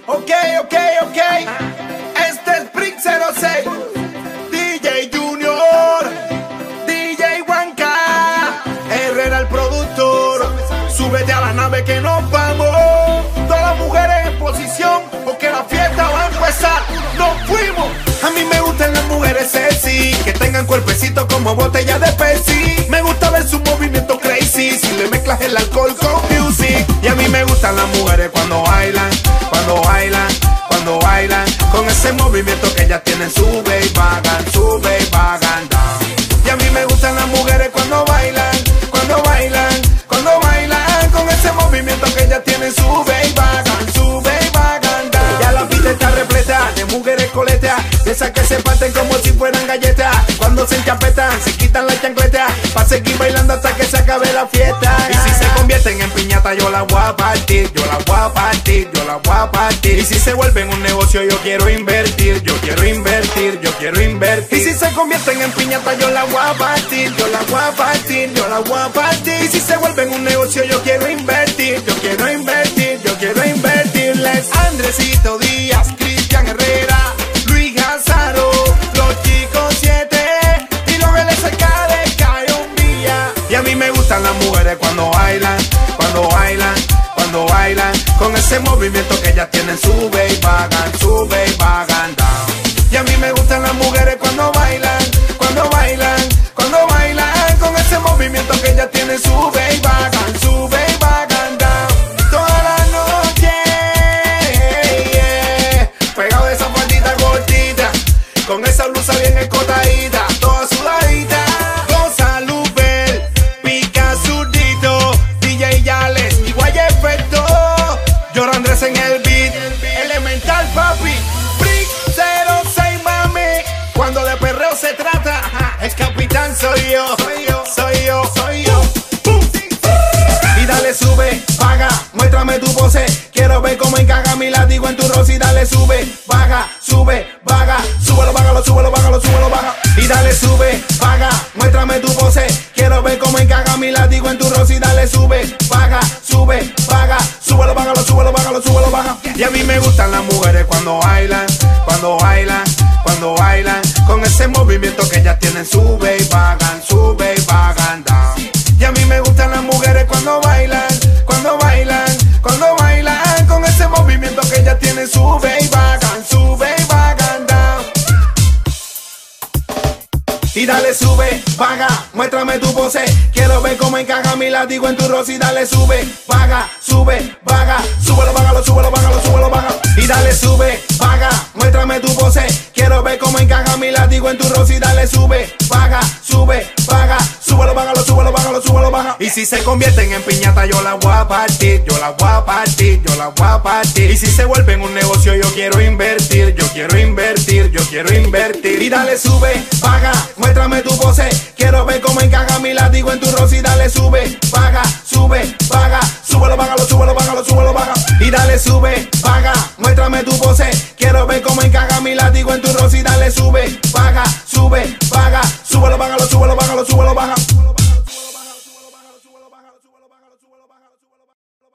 Ok. Este es Brick 06, DJ Junior, DJ Juanca, Herrera el productor. Súbete a la nave que nos vamos. Todas las mujeres en posición, porque la fiesta va a empezar. ¡Nos fuimos! A mí me gustan las mujeres sexy, que tengan cuerpecito como botella de Pepsi. Me gusta ver su movimiento crazy, si le mezclas el alcohol con music. Y a mí me gustan las mujeres cuando bailan, con ese movimiento que ellas tienen, sube y bajan down. Y a mí me gustan las mujeres cuando bailan, con ese movimiento que ellas tienen, sube y bajan down. Ya la pista está repleta de mujeres coletas, de esas que se parten como si fueran galletas. Cuando se enchapetan, se quitan la chancleta, pa' seguir bailando hasta que se acabe la fiesta. Y si se convierten en piñata, yo la voy a partir, Y si se vuelven un negocio, yo quiero invertir, Y si se convierten en piñata, yo la voy a partir, Y si se vuelven un negocio, yo quiero invertir, Les Andresito Díaz, Cristian Herrera, Luis Hazaro, los chicos 7 y los LSK de Cayon Villa. Y a mí me gustan las mujeres cuando bailan, con ese movimiento que ellas tienen, sube y bajan down. Y a mí me gustan las mujeres cuando bailan, con ese movimiento que ellas tienen, sube y bajan down. Toda la noche, pegado de esa faldita cortita, con esa blusa bien escotadita, toda sudadita. Goza Lubel, pica zurdito, DJ Yales, igual efecto. Llora Andrés en el beat, elemental papi, Brick 06 mami. Cuando de perreo se trata, el capitán soy yo. Y dale sube, baja, muéstrame tu pose. Quiero ver cómo encaja mi látigo en tu rosa. Y dale sube, baja, súbelo, baja. Y dale sube, baja, muéstrame tu pose. Quiero ver cómo encaja mi látigo en tu rosa. Y dale sube, baja, súbelo, baja. Y a mí me gustan las mujeres cuando bailan, con ese movimiento que ellas tienen, sube y bajan down. Y a mí me gustan las mujeres cuando bailan, con ese movimiento que ellas tienen, sube y bajan down. Y dale sube, baja, muéstrame tu pose. Quiero ver cómo encaja mi látigo en tu rosa. Y dale sube, baja, súbelo, baja. Y dale sube, baja, muéstrame tu pose. Quiero ver cómo encaja mi látigo en tu rosa. Y dale sube, baja, súbelo, baja. Y si se convierten en piñata, yo la voy a partir, Y si se vuelven un negocio, yo quiero invertir, Y dale sube, baja, muéstrame tu pose. Quiero ver cómo encaja mi látigo en tu rosa. Y dale sube, baja, súbelo, baja. Y dale sube, baja, muéstrame tu pose. Quiero ver cómo encaja mi látigo en tu rosa. Y dale sube, baja,